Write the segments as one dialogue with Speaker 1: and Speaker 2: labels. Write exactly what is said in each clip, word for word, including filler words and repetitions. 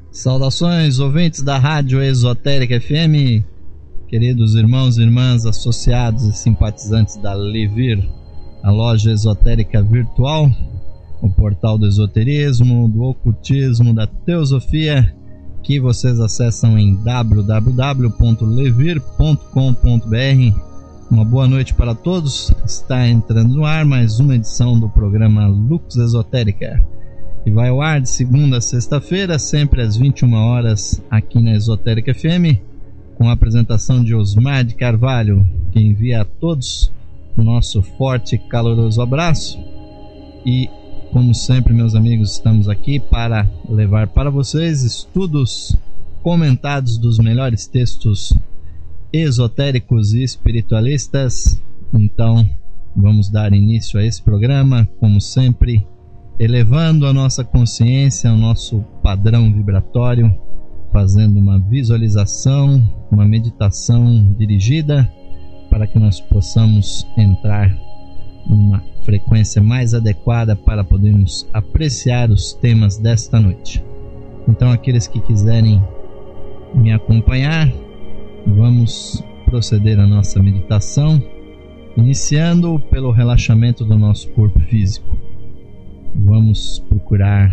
Speaker 1: Saudações, ouvintes da Rádio Esotérica F M, queridos irmãos e irmãs associados e simpatizantes da Levir, a loja esotérica virtual, o portal do esoterismo, do ocultismo, da teosofia, que vocês acessam em w w w ponto levir ponto com ponto b r. Uma boa noite para todos. Está entrando no ar mais uma edição do programa Lux Esotérica, que vai ao ar de segunda a sexta-feira, sempre às vinte e uma horas, aqui na Esotérica F M, com a apresentação de Osmar de Carvalho, que envia a todos o nosso forte e caloroso abraço. E, como sempre, meus amigos, estamos aqui para levar para vocês estudos comentados dos melhores textos esotéricos e espiritualistas. Então, vamos dar início a esse programa, como sempre, elevando a nossa consciência ao nosso padrão vibratório, fazendo uma visualização, uma meditação dirigida para que nós possamos entrar numa frequência mais adequada para podermos apreciar os temas desta noite. Então, aqueles que quiserem me acompanhar, vamos proceder à nossa meditação, iniciando pelo relaxamento do nosso corpo físico. Vamos procurar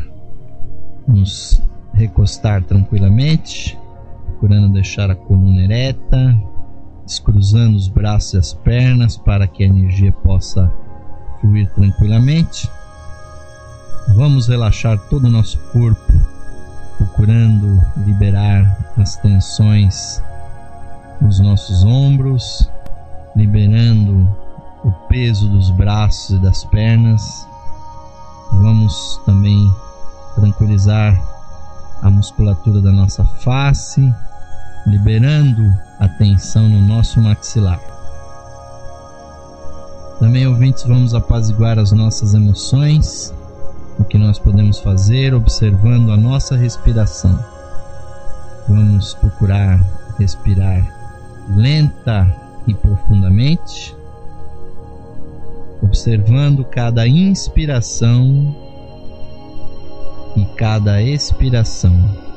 Speaker 1: nos recostar tranquilamente, procurando deixar a coluna ereta, descruzando os braços e as pernas para que a energia possa fluir tranquilamente. Vamos relaxar todo o nosso corpo, procurando liberar as tensões nos nossos ombros, liberando o peso dos braços e das pernas. Vamos também tranquilizar a musculatura da nossa face, liberando a tensão no nosso maxilar. Também, ouvintes, vamos apaziguar as nossas emoções, o que nós podemos fazer observando a nossa respiração. Vamos procurar respirar lenta e profundamente, observando cada inspiração e cada expiração.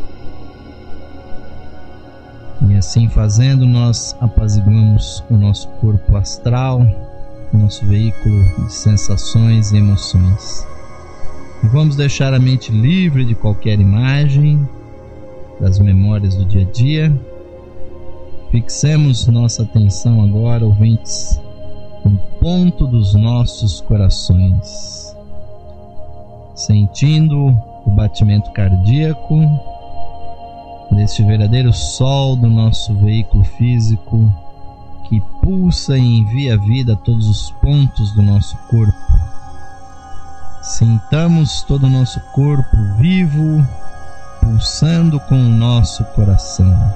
Speaker 1: E assim fazendo, nós apaziguamos o nosso corpo astral, o nosso veículo de sensações e emoções. E vamos deixar a mente livre de qualquer imagem das memórias do dia a dia. Fixemos nossa atenção agora, ouvintes, no ponto dos nossos corações, sentindo o batimento cardíaco deste verdadeiro sol do nosso veículo físico, que pulsa e envia vida a todos os pontos do nosso corpo. Sintamos todo o nosso corpo vivo, pulsando com o nosso coração.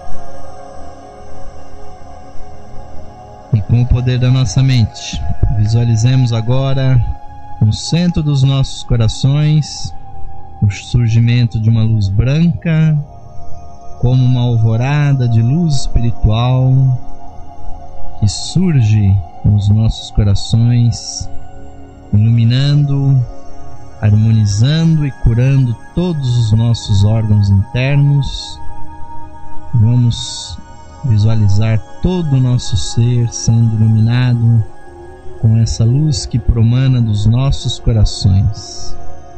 Speaker 1: E com o poder da nossa mente, visualizemos agora, no centro dos nossos corações, o surgimento de uma luz branca, como uma alvorada de luz espiritual que surge nos nossos corações, iluminando, harmonizando e curando todos os nossos órgãos internos. Vamos visualizar todo o nosso ser sendo iluminado com essa luz que promana dos nossos corações.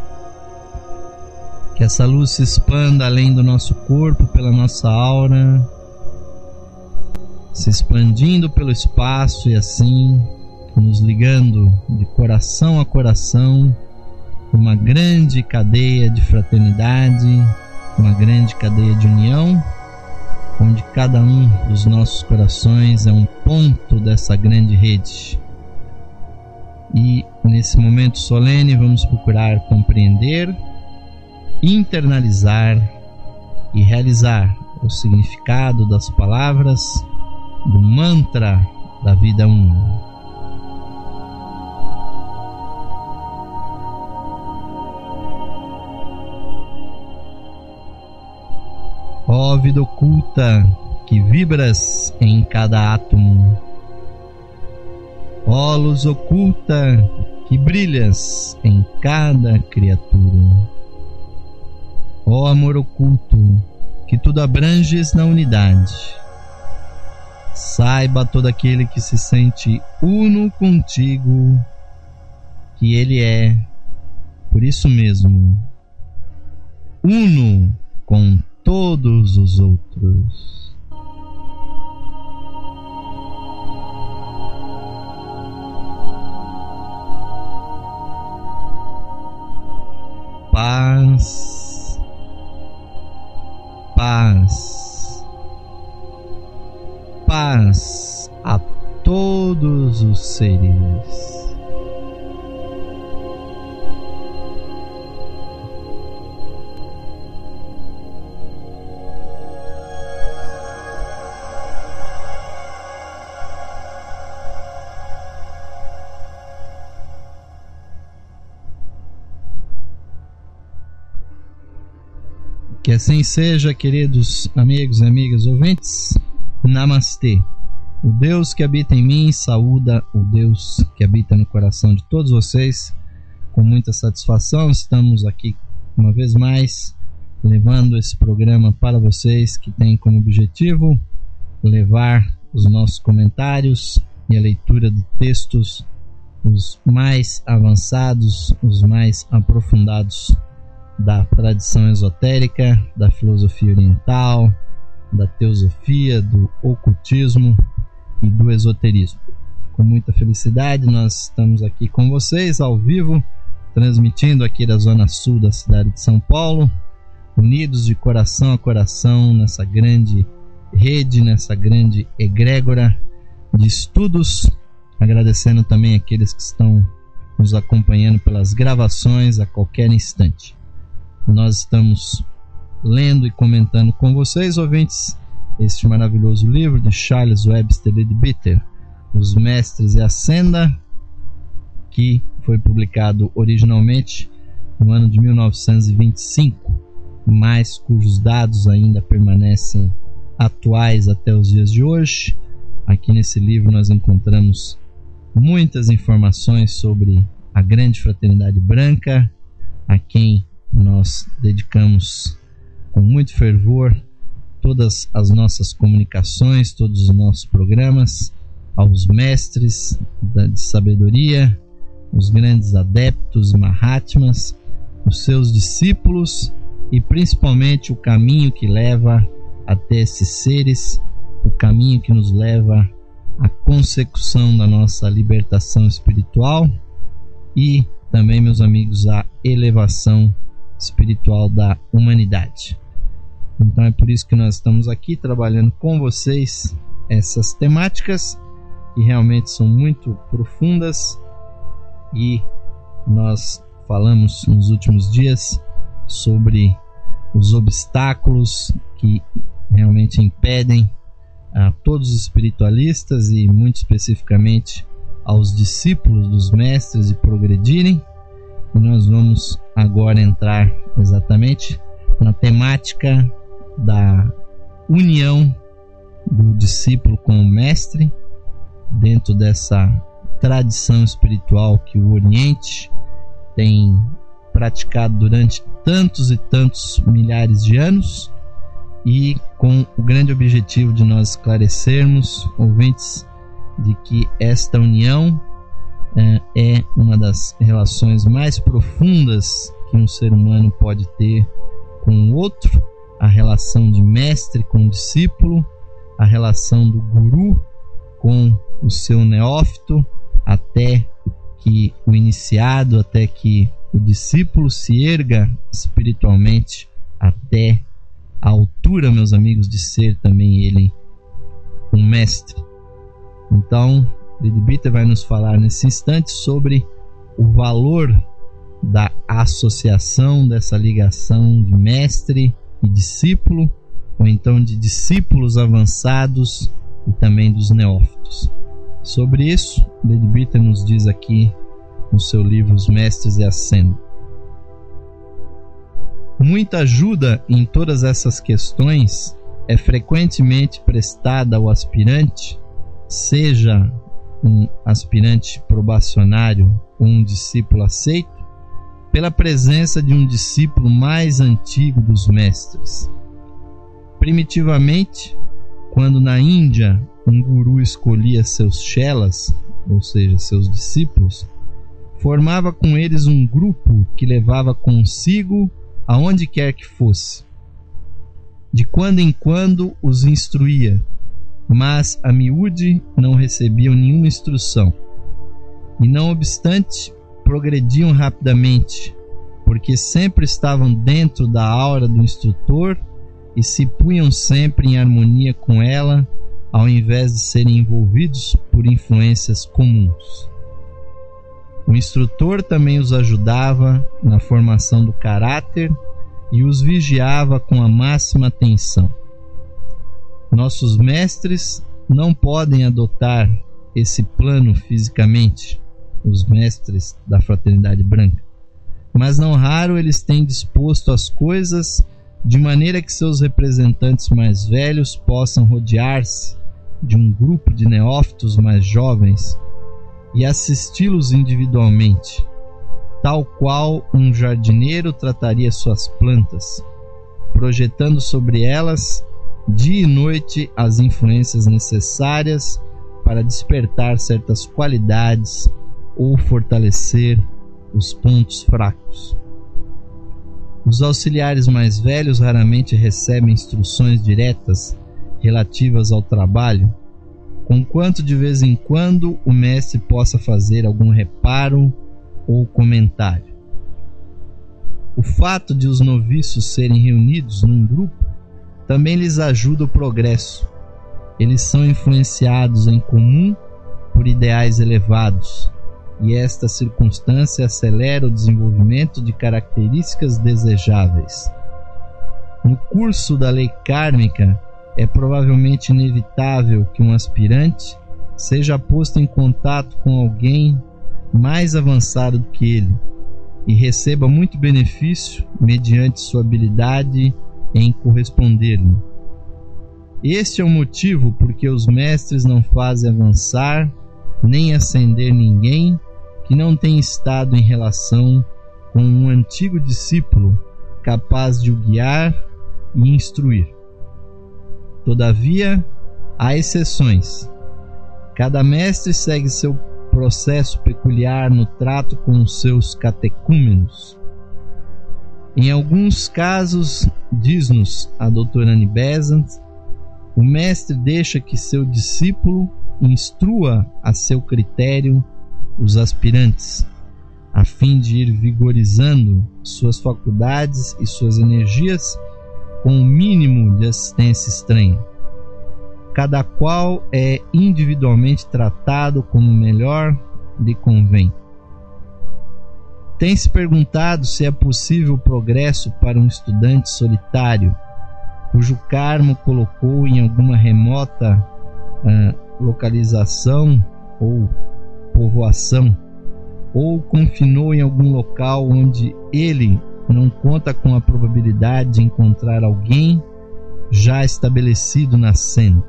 Speaker 1: Que essa luz se expanda além do nosso corpo, pela nossa aura, se expandindo pelo espaço e assim nos ligando de coração a coração, uma grande cadeia de fraternidade, uma grande cadeia de união, onde cada um dos nossos corações é um ponto dessa grande rede. E nesse momento solene vamos procurar compreender, internalizar e realizar o significado das palavras do mantra da vida um. Ó vida oculta que vibras em cada átomo, ó luz oculta que brilhas em cada criatura, Ó amor oculto, que tudo abranges na unidade, saiba todo aquele que se sente uno contigo, que ele é, por isso mesmo, uno com todos os outros. Paz, paz, paz a todos os seres. Que assim seja, queridos amigos e amigas ouvintes. Namastê. O Deus que habita em mim saúda o Deus que habita no coração de todos vocês. Com muita satisfação estamos aqui uma vez mais levando esse programa para vocês, que tem como objetivo levar os nossos comentários e a leitura de textos os mais avançados, os mais aprofundados da tradição esotérica, da filosofia oriental, da teosofia, do ocultismo e do esoterismo. Com muita felicidade nós estamos aqui com vocês ao vivo, transmitindo aqui da zona sul da cidade de São Paulo, unidos de coração a coração nessa grande rede, nessa grande egrégora de estudos, agradecendo também aqueles que estão nos acompanhando pelas gravações a qualquer instante. Nós estamos lendo e comentando com vocês, ouvintes, este maravilhoso livro de Charles Webster Leadbeater, Os Mestres e a Senda, que foi publicado originalmente no ano de mil novecentos e vinte e cinco, mas cujos dados ainda permanecem atuais até os dias de hoje. Aqui nesse livro nós encontramos muitas informações sobre a grande fraternidade branca, a quem nós dedicamos com muito fervor todas as nossas comunicações, todos os nossos programas, aos mestres de sabedoria, os grandes adeptos Mahatmas, os seus discípulos e principalmente o caminho que leva até esses seres, o caminho que nos leva à consecução da nossa libertação espiritual e também, meus amigos, à elevação espiritual da humanidade. Então é por isso que nós estamos aqui trabalhando com vocês essas temáticas que realmente são muito profundas, e nós falamos nos últimos dias sobre os obstáculos que realmente impedem a todos os espiritualistas e muito especificamente aos discípulos dos mestres de progredirem. E nós vamos agora entrar exatamente na temática da união do discípulo com o mestre, dentro dessa tradição espiritual que o Oriente tem praticado durante tantos e tantos milhares de anos, e com o grande objetivo de nós esclarecermos, ouvintes, de que esta união é uma das relações mais profundas que um ser humano pode ter com o outro, a relação de mestre com discípulo, a relação do guru com o seu neófito, até que o iniciado, até que o discípulo se erga espiritualmente até a altura, meus amigos, de ser também ele um mestre. Então, Leadbeater vai nos falar nesse instante sobre o valor da associação, dessa ligação de mestre e discípulo, ou então de discípulos avançados e também dos neófitos. Sobre isso, Leadbeater nos diz aqui no seu livro Os Mestres e a Senda. Muita ajuda em todas essas questões é frequentemente prestada ao aspirante, seja um aspirante probacionário ou um discípulo aceito, pela presença de um discípulo mais antigo dos mestres. Primitivamente, quando na Índia um guru escolhia seus chelas, ou seja, seus discípulos, formava com eles um grupo que levava consigo aonde quer que fosse. De quando em quando os instruía, mas a miúde não recebiam nenhuma instrução. E não obstante, progrediam rapidamente, porque sempre estavam dentro da aura do instrutor e se punham sempre em harmonia com ela, ao invés de serem envolvidos por influências comuns. O instrutor também os ajudava na formação do caráter e os vigiava com a máxima atenção. Nossos mestres não podem adotar esse plano fisicamente, os mestres da Fraternidade Branca, mas não raro eles têm disposto as coisas de maneira que seus representantes mais velhos possam rodear-se de um grupo de neófitos mais jovens e assisti-los individualmente, tal qual um jardineiro trataria suas plantas, projetando sobre elas dia e noite as influências necessárias para despertar certas qualidades ou fortalecer os pontos fracos. Os auxiliares mais velhos raramente recebem instruções diretas relativas ao trabalho, conquanto de vez em quando o mestre possa fazer algum reparo ou comentário. O fato de os noviços serem reunidos num grupo também lhes ajuda o progresso. Eles são influenciados em comum por ideais elevados, e esta circunstância acelera o desenvolvimento de características desejáveis. No curso da lei kármica, é provavelmente inevitável que um aspirante seja posto em contato com alguém mais avançado do que ele e receba muito benefício mediante sua habilidade em corresponder-lhe. Este é o motivo por que os mestres não fazem avançar nem ascender ninguém que não tenha estado em relação com um antigo discípulo capaz de o guiar e instruir. Todavia, há exceções. Cada mestre segue seu processo peculiar no trato com os seus catecúmenos. Em alguns casos, diz-nos a doutora Annie Besant, o mestre deixa que seu discípulo instrua a seu critério os aspirantes, a fim de ir vigorizando suas faculdades e suas energias com o mínimo de assistência estranha. Cada qual é individualmente tratado como melhor lhe convém. Tem-se perguntado se é possível o progresso para um estudante solitário, cujo karma colocou em alguma remota uh, localização ou povoação, ou confinou em algum local onde ele não conta com a probabilidade de encontrar alguém já estabelecido na cena.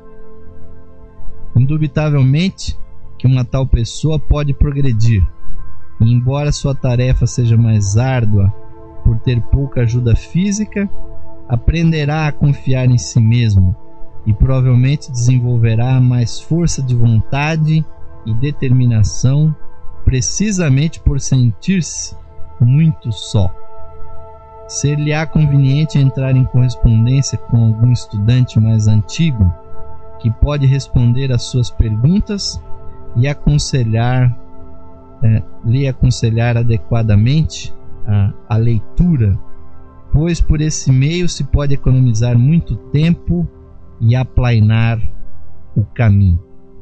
Speaker 1: Indubitavelmente que uma tal pessoa pode progredir, e embora sua tarefa seja mais árdua por ter pouca ajuda física, aprenderá a confiar em si mesmo e provavelmente desenvolverá mais força de vontade e determinação, precisamente por sentir-se muito só. Ser-lhe-á conveniente entrar em correspondência com algum estudante mais antigo que pode responder às suas perguntas e aconselhar, é, lhe aconselhar adequadamente a, a leitura, pois por esse meio se pode economizar muito tempo e aplainar o caminho.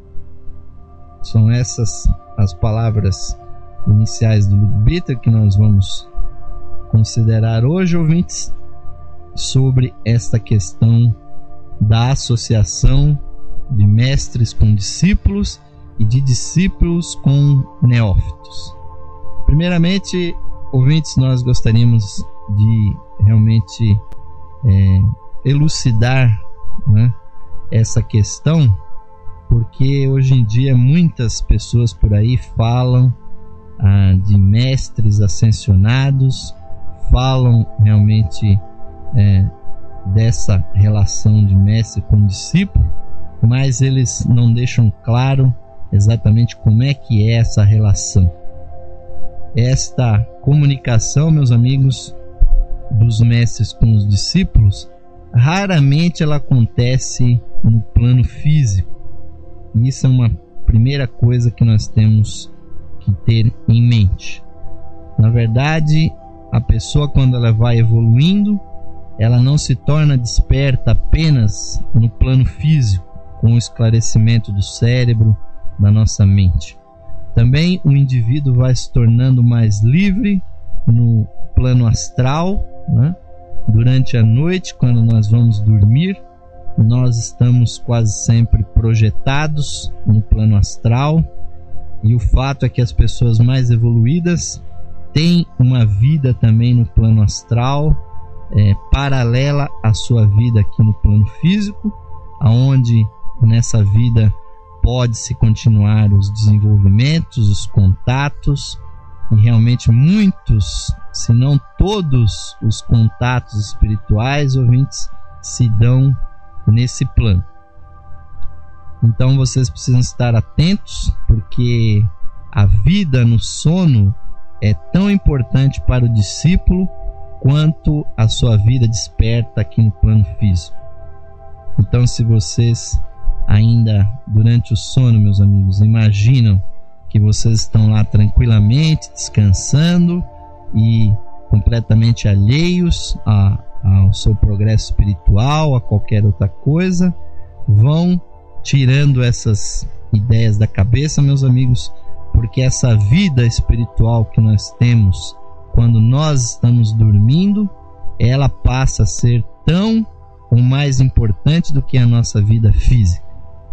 Speaker 1: São essas as palavras iniciais do Ludwig que nós vamos considerar hoje, ouvintes, sobre esta questão da associação de mestres com discípulos e de discípulos com neófitos. Primeiramente, ouvintes, nós gostaríamos de realmente é, elucidar, né, essa questão, porque hoje em dia muitas pessoas por aí falam ah, de mestres ascensionados, falam realmente é, dessa relação de mestre com discípulo, mas eles não deixam claro exatamente como é que é essa relação. Esta comunicação, meus amigos, dos mestres com os discípulos, raramente ela acontece no plano físico. E isso é uma primeira coisa que nós temos que ter em mente. Na verdade, a pessoa, quando ela vai evoluindo, ela não se torna desperta apenas no plano físico, com o esclarecimento do cérebro, da nossa mente. Também o indivíduo vai se tornando mais livre no plano astral, né? Durante a noite, quando nós vamos dormir, nós estamos quase sempre projetados no plano astral, e o fato é que as pessoas mais evoluídas têm uma vida também no plano astral, é, paralela à sua vida aqui no plano físico, aonde nessa vida pode-se continuar os desenvolvimentos, os contatos, e realmente muitos, se não todos os contatos espirituais, ouvintes, se dão nesse plano. Então vocês precisam estar atentos, porque a vida no sono é tão importante para o discípulo quanto a sua vida desperta aqui no plano físico. Então, se vocês ainda durante o sono, meus amigos, imaginam que vocês estão lá tranquilamente descansando e completamente alheios a, ao seu progresso espiritual, a qualquer outra coisa, vão tirando essas ideias da cabeça, meus amigos, porque essa vida espiritual que nós temos quando nós estamos dormindo, ela passa a ser tão ou mais importante do que a nossa vida física.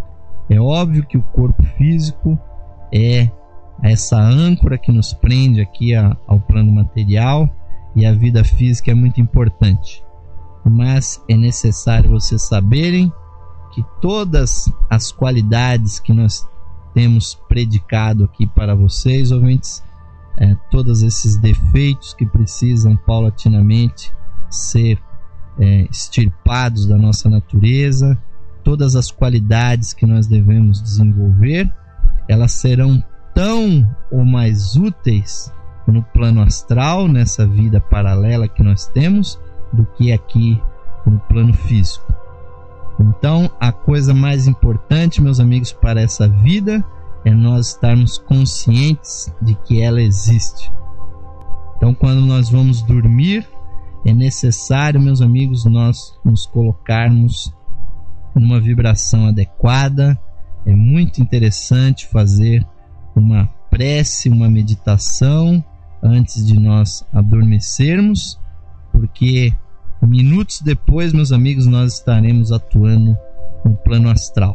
Speaker 1: É óbvio que o corpo físico é essa âncora que nos prende aqui a, ao plano material, e a vida física é muito importante. Mas é necessário vocês saberem que todas as qualidades que nós temos predicado aqui para vocês, ouvintes, é, todos esses defeitos que precisam paulatinamente ser é, extirpados da nossa natureza, todas as qualidades que nós devemos desenvolver, elas serão tão ou mais úteis no plano astral, nessa vida paralela que nós temos, do que aqui no plano físico. Então, a coisa mais importante, meus amigos, para essa vida é nós estarmos conscientes de que ela existe. Então, quando nós vamos dormir, é necessário, meus amigos, nós nos colocarmos numa vibração adequada. É muito interessante fazer uma prece, uma meditação antes de nós adormecermos, porque minutos depois, meus amigos, nós estaremos atuando no plano astral.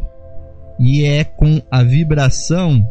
Speaker 1: E é com a vibração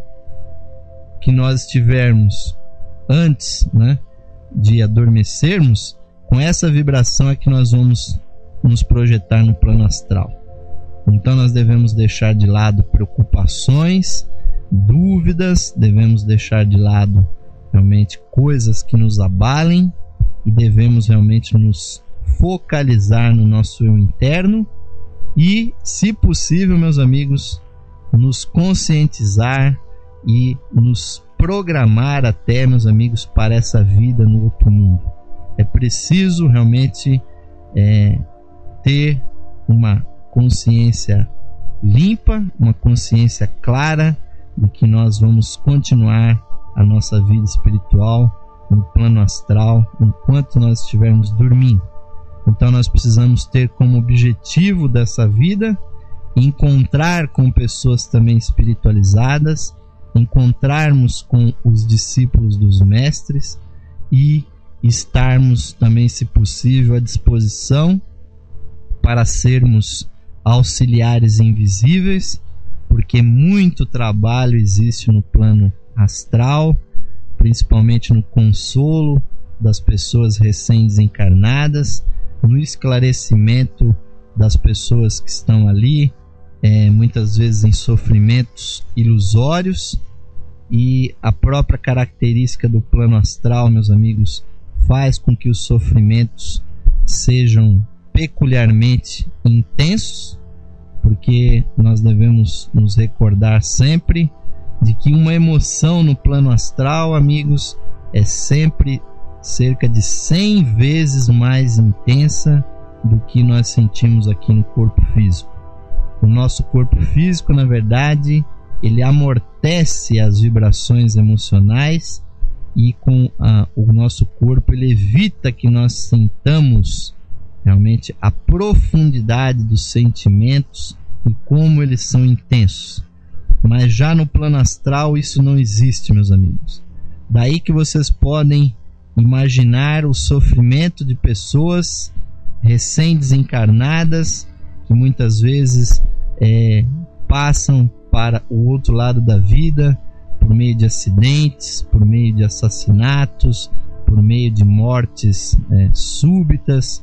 Speaker 1: que nós estivermos antes, né, de adormecermos, com essa vibração é que nós vamos nos projetar no plano astral. Então nós devemos deixar de lado preocupações, dúvidas, devemos deixar de lado realmente coisas que nos abalem, e devemos realmente nos focalizar no nosso eu interno e, se possível, meus amigos, nos conscientizar e nos programar até, meus amigos, para essa vida no outro mundo. É preciso realmente é, ter uma consciência limpa, uma consciência clara de que nós vamos continuar a nossa vida espiritual no plano astral enquanto nós estivermos dormindo. Então nós precisamos ter como objetivo dessa vida encontrar com pessoas também espiritualizadas, encontrarmos com os discípulos dos mestres e estarmos também, se possível, à disposição para sermos auxiliares invisíveis, porque muito trabalho existe no plano astral, principalmente no consolo das pessoas recém-desencarnadas, no esclarecimento das pessoas que estão ali, é, muitas vezes em sofrimentos ilusórios, e a própria característica do plano astral, meus amigos, faz com que os sofrimentos sejam peculiarmente intensos, porque nós devemos nos recordar sempre de que uma emoção no plano astral, amigos, é sempre cerca de cem vezes mais intensa do que nós sentimos aqui no corpo físico. O nosso corpo físico, na verdade, ele amortece as vibrações emocionais e com a, o nosso corpo ele evita que nós sintamos realmente a profundidade dos sentimentos e como eles são intensos. Mas já no plano astral isso não existe, meus amigos. Daí que vocês podem imaginar o sofrimento de pessoas recém-desencarnadas que muitas vezes é, passam para o outro lado da vida por meio de acidentes, por meio de assassinatos, por meio de mortes é, súbitas,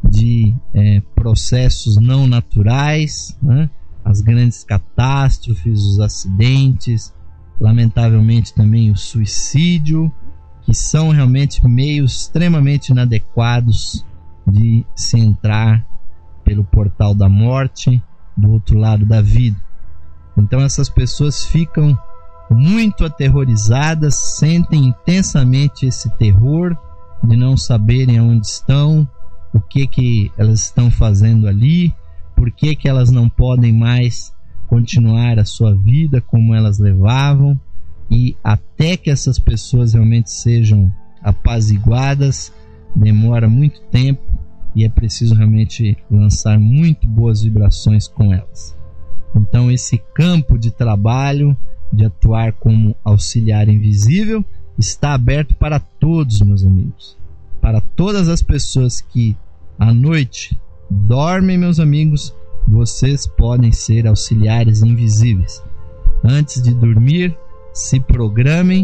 Speaker 1: de é, processos não naturais, né? As grandes catástrofes, os acidentes, lamentavelmente também o suicídio, que são realmente meios extremamente inadequados de se entrar pelo portal da morte do outro lado da vida. Então essas pessoas ficam muito aterrorizadas, sentem intensamente esse terror de não saberem aonde estão, o que que elas estão fazendo ali, por que que elas não podem mais continuar a sua vida como elas levavam, e até que essas pessoas realmente sejam apaziguadas, demora muito tempo e é preciso realmente lançar muito boas vibrações com elas. Então esse campo de trabalho, de atuar como auxiliar invisível, está aberto para todos, meus amigos. Para todas as pessoas que à noite dormem, meus amigos, vocês podem ser auxiliares invisíveis. Antes de dormir, se programem,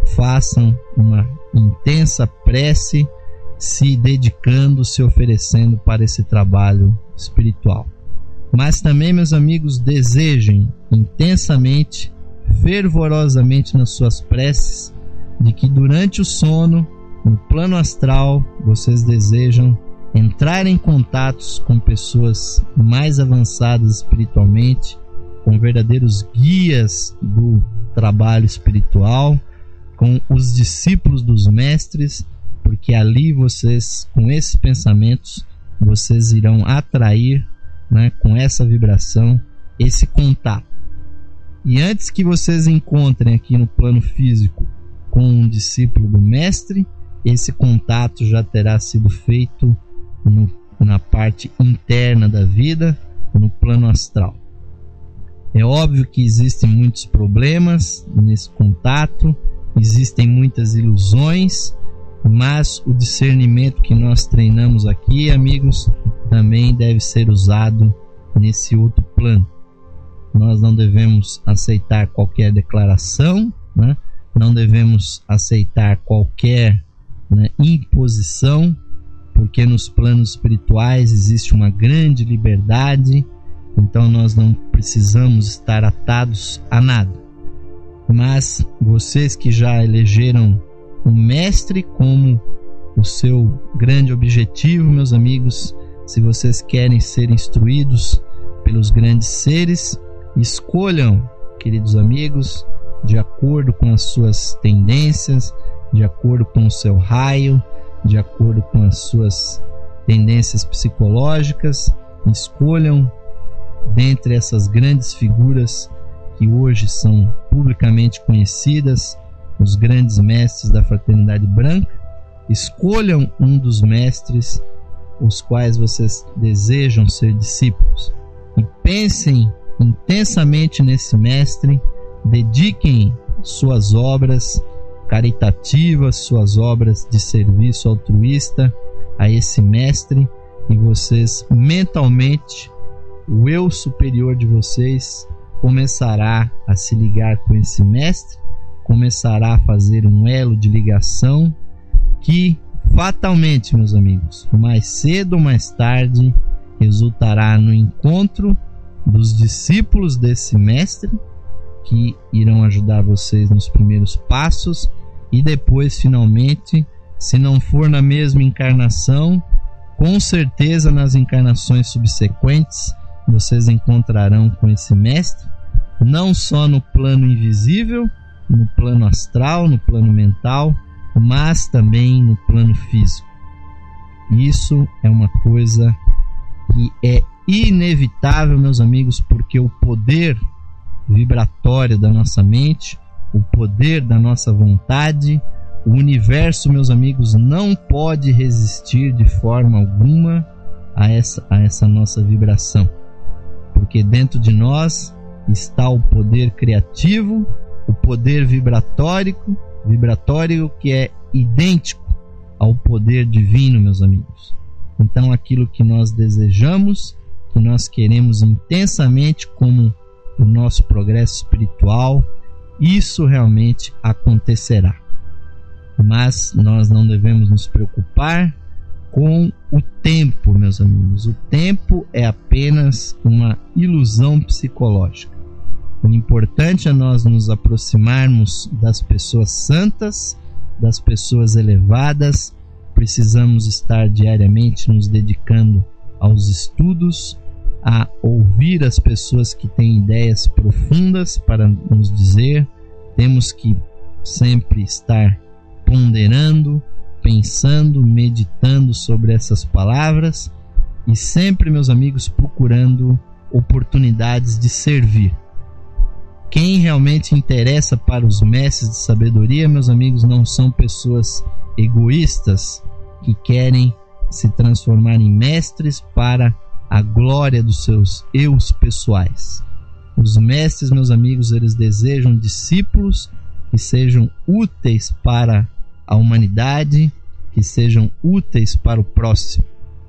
Speaker 1: façam uma intensa prece, se dedicando, se oferecendo para esse trabalho espiritual. Mas também, meus amigos, desejem intensamente, fervorosamente nas suas preces, de que durante o sono, no plano astral, vocês desejam entrar em contatos com pessoas mais avançadas espiritualmente, com verdadeiros guias do trabalho espiritual, com os discípulos dos mestres, porque ali vocês, com esses pensamentos, vocês irão atrair, né, com essa vibração, esse contato. E antes que vocês encontrem aqui no plano físico com um discípulo do mestre, esse contato já terá sido feito no, na parte interna da vida, no plano astral. É óbvio que existem muitos problemas nesse contato, existem muitas ilusões, mas o discernimento que nós treinamos aqui, amigos, também deve ser usado nesse outro plano. Nós não devemos aceitar qualquer declaração, né? Não devemos aceitar qualquer, né, imposição, porque nos planos espirituais existe uma grande liberdade, então nós não precisamos estar atados a nada. Mas vocês que já elegeram um mestre como o seu grande objetivo, meus amigos, se vocês querem ser instruídos pelos grandes seres, escolham, queridos amigos, de acordo com as suas tendências, de acordo com o seu raio, de acordo com as suas tendências psicológicas, escolham dentre essas grandes figuras que hoje são publicamente conhecidas, os grandes mestres da Fraternidade Branca, escolham um dos mestres os quais vocês desejam ser discípulos e pensem intensamente nesse mestre, dediquem suas obras caritativas, suas obras de serviço altruísta a esse mestre, e vocês mentalmente, o eu superior de vocês começará a se ligar com esse mestre, começará a fazer um elo de ligação que fatalmente, meus amigos, mais cedo ou mais tarde resultará no encontro dos discípulos desse mestre, que irão ajudar vocês nos primeiros passos e depois, finalmente, se não for na mesma encarnação, com certeza nas encarnações subsequentes vocês encontrarão com esse mestre, não só no plano invisível, no plano astral, no plano mental, mas também no plano físico. Isso é uma coisa que é inevitável, meus amigos, porque o poder vibratório da nossa mente, o poder da nossa vontade, o universo, meus amigos, não pode resistir de forma alguma a essa, a essa nossa vibração, porque dentro de nós está o poder criativo, o poder vibratório, vibratório que é idêntico ao poder divino, meus amigos. Então, aquilo que nós desejamos, que nós queremos intensamente como o nosso progresso espiritual, isso realmente acontecerá. Mas nós não devemos nos preocupar com o tempo, meus amigos. O tempo é apenas uma ilusão psicológica. O importante é nós nos aproximarmos das pessoas santas, das pessoas elevadas. Precisamos estar diariamente nos dedicando aos estudos, a ouvir as pessoas que têm ideias profundas para nos dizer. Temos que sempre estar ponderando, pensando, meditando sobre essas palavras e sempre, meus amigos, procurando oportunidades de servir. Quem realmente interessa para os mestres de sabedoria, meus amigos, não são pessoas egoístas que querem se transformar em mestres para a glória dos seus eus pessoais. Os mestres, meus amigos, eles desejam discípulos que sejam úteis para a humanidade, que sejam úteis para o próximo.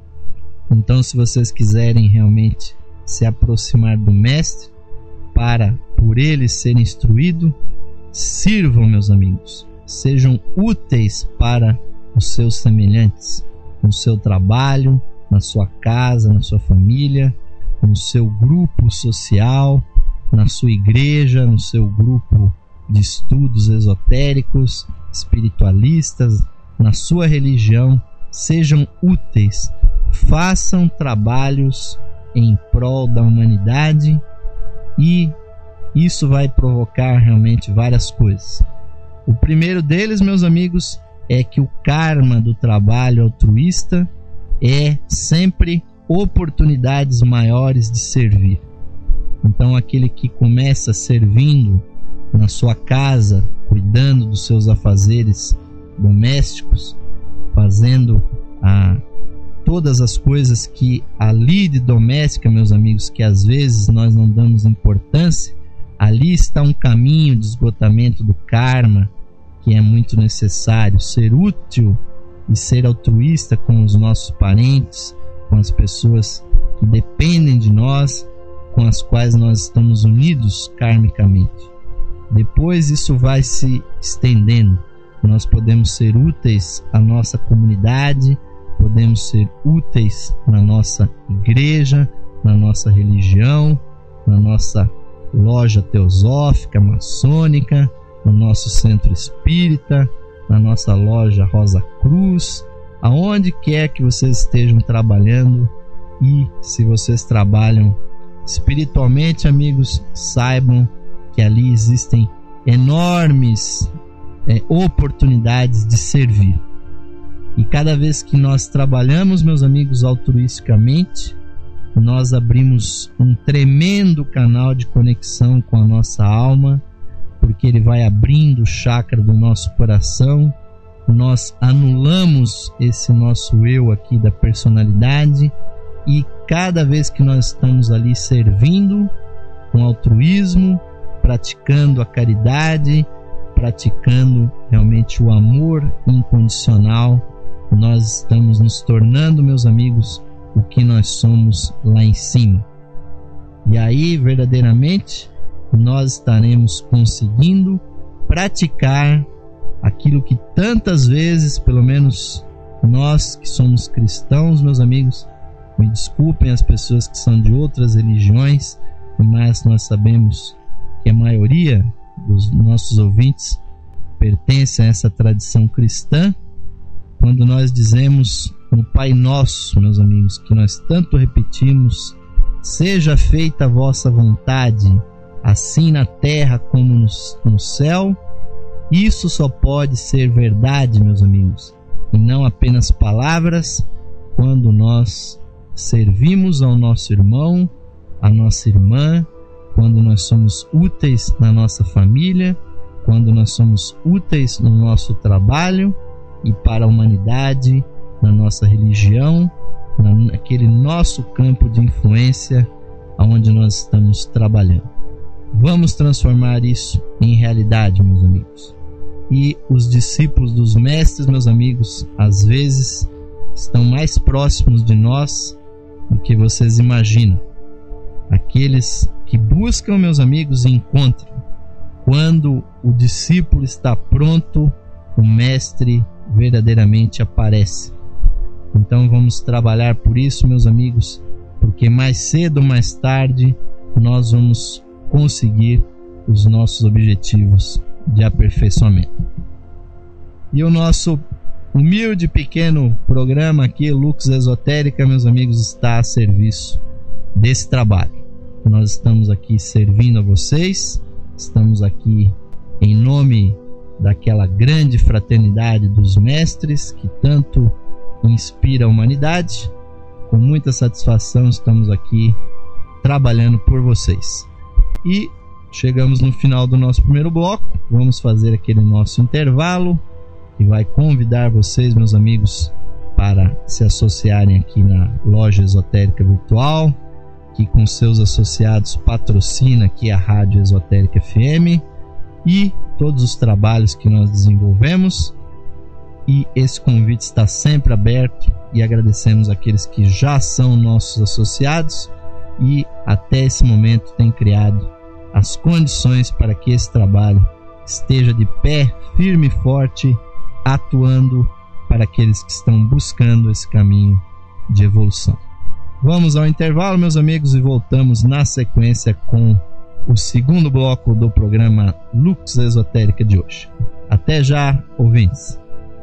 Speaker 1: Então, se vocês quiserem realmente se aproximar do mestre para por ele ser instruído, sirvam, meus amigos, sejam úteis para os seus semelhantes, no seu trabalho, na sua casa, na sua família, no seu grupo social, na sua igreja, no seu grupo de estudos esotéricos, espiritualistas, na sua religião. Sejam úteis, façam trabalhos em prol da humanidade e isso vai provocar realmente várias coisas. O primeiro deles, meus amigos, é que o karma do trabalho altruísta é sempre oportunidades maiores de servir. Então, aquele que começa servindo na sua casa, cuidando dos seus afazeres domésticos, fazendo a, todas as coisas que a lide doméstica, meus amigos, que às vezes nós não damos importância, ali está um caminho de esgotamento do karma que é muito necessário. Ser útil e ser altruísta com os nossos parentes, com as pessoas que dependem de nós, com as quais nós estamos unidos karmicamente. Depois isso vai se estendendo. Nós podemos ser úteis à nossa comunidade, podemos ser úteis na nossa igreja, na nossa religião, na nossa loja teosófica, maçônica, no nosso centro espírita, na nossa loja Rosa Cruz, aonde quer que vocês estejam trabalhando. E se vocês trabalham espiritualmente, amigos, saibam que ali existem enormes é, oportunidades de servir. E cada vez que nós trabalhamos, meus amigos, altruisticamente, nós abrimos um tremendo canal de conexão com a nossa alma, porque ele vai abrindo o chakra do nosso coração. Nós anulamos esse nosso eu aqui da personalidade e cada vez que nós estamos ali servindo com altruísmo, praticando a caridade, praticando realmente o amor incondicional, nós estamos nos tornando, meus amigos, o que nós somos lá em cima. E aí, verdadeiramente, nós estaremos conseguindo praticar aquilo que tantas vezes, pelo menos nós que somos cristãos, meus amigos, me desculpem as pessoas que são de outras religiões, mas nós sabemos que a maioria dos nossos ouvintes pertence a essa tradição cristã, quando nós dizemos no Pai Nosso, meus amigos, que nós tanto repetimos: seja feita a vossa vontade, assim na terra como no, no céu. Isso só pode ser verdade, meus amigos, e não apenas palavras, quando nós servimos ao nosso irmão, à nossa irmã, quando nós somos úteis na nossa família, quando nós somos úteis no nosso trabalho e para a humanidade, na nossa religião, naquele nosso campo de influência onde nós estamos trabalhando. Vamos transformar isso em realidade, meus amigos. E os discípulos dos mestres, meus amigos, às vezes estão mais próximos de nós do que vocês imaginam. Aqueles que buscam, meus amigos, e encontram. Quando o discípulo está pronto, o mestre verdadeiramente aparece. Então vamos trabalhar por isso, meus amigos, porque mais cedo ou mais tarde nós vamos conseguir os nossos objetivos de aperfeiçoamento. E o nosso humilde pequeno programa aqui, Lux Esotérica, meus amigos, está a serviço desse trabalho. Nós estamos aqui servindo a vocês, estamos aqui em nome daquela grande fraternidade dos mestres que tanto inspira a humanidade. Com muita satisfação estamos aqui trabalhando por vocês. E chegamos no final do nosso primeiro bloco. Vamos fazer aquele nosso intervalo e vai convidar vocês, meus amigos, para se associarem aqui na Loja Esotérica Virtual, que com seus associados patrocina aqui a Rádio Esotérica F M e todos os trabalhos que nós desenvolvemos. E esse convite está sempre aberto, e agradecemos aqueles que já são nossos associados e até esse momento têm criado as condições para que esse trabalho esteja de pé, firme e forte, atuando para aqueles que estão buscando esse caminho de evolução. Vamos ao intervalo, meus amigos, e voltamos na sequência com o segundo bloco do programa Lux Esotérica de hoje. Até já, ouvintes!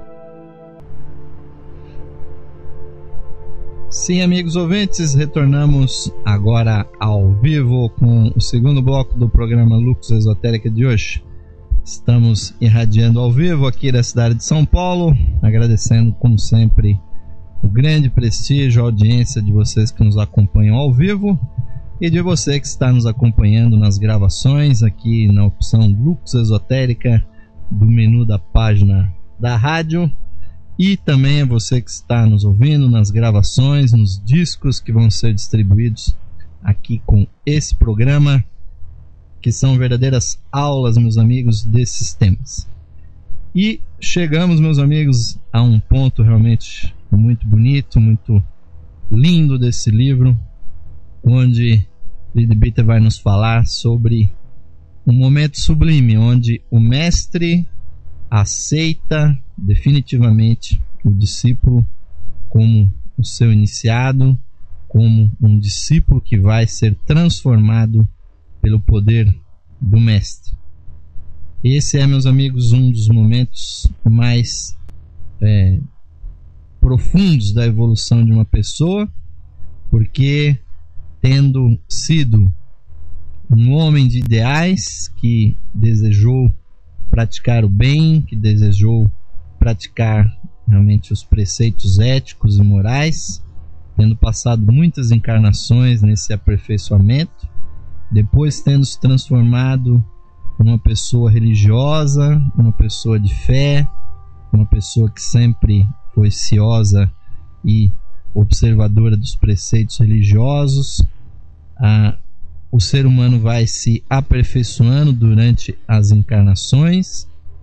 Speaker 1: Sim, amigos ouvintes, retornamos agora ao vivo com o segundo bloco do programa Lux Esotérica de hoje. Estamos irradiando ao vivo aqui da cidade de São Paulo, agradecendo, como sempre, o grande prestígio, a audiência de vocês que nos acompanham ao vivo e de você que está nos acompanhando nas gravações aqui na opção Lux Esotérica do menu da página da rádio. E também a você que está nos ouvindo nas gravações, nos discos que vão ser distribuídos aqui com esse programa, que são verdadeiras aulas, meus amigos, desses temas. E chegamos, meus amigos, a um ponto realmente muito bonito, muito lindo desse livro, onde Lady Bitter vai nos falar sobre um momento sublime, onde o mestre aceita definitivamente o discípulo como o seu iniciado, como um discípulo que vai ser transformado pelo poder do mestre. Esse é, meus amigos, um dos momentos mais é, profundos da evolução de uma pessoa, porque tendo sido um homem de ideais que desejou praticar o bem, que desejou praticar realmente os preceitos éticos e morais, tendo passado muitas encarnações nesse aperfeiçoamento, depois tendo se transformado numa pessoa religiosa, uma pessoa de fé, uma pessoa que sempre foi ciosa e observadora dos preceitos religiosos. Ah, o ser humano vai se aperfeiçoando durante as encarnações,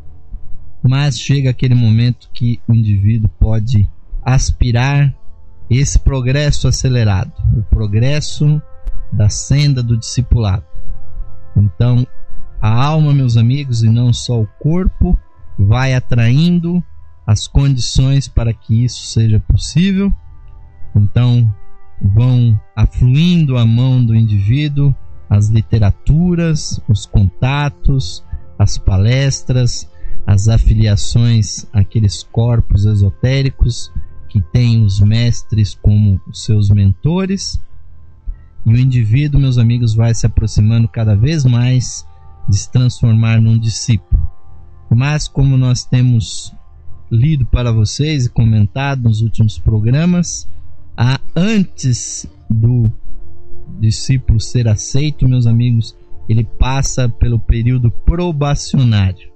Speaker 1: mas chega aquele momento que o indivíduo pode aspirar esse progresso acelerado, o progresso da senda do discipulado. Então, a alma, meus amigos, e não só o corpo, vai atraindo as condições para que isso seja possível. Então, vão afluindo à mão do indivíduo as literaturas, os contatos, as palestras, as afiliações àqueles corpos esotéricos que têm os mestres como os seus mentores. E o indivíduo, meus amigos, vai se aproximando cada vez mais de se transformar num discípulo. Mas como nós temos lido para vocês e comentado nos últimos programas, a antes do discípulo ser aceito, meus amigos, ele passa pelo período probacionário,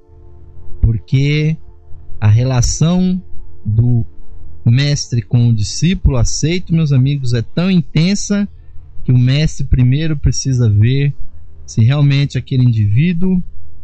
Speaker 1: porque a relação do mestre com o discípulo aceito, meus amigos, é tão intensa que o mestre primeiro precisa ver se realmente aquele indivíduo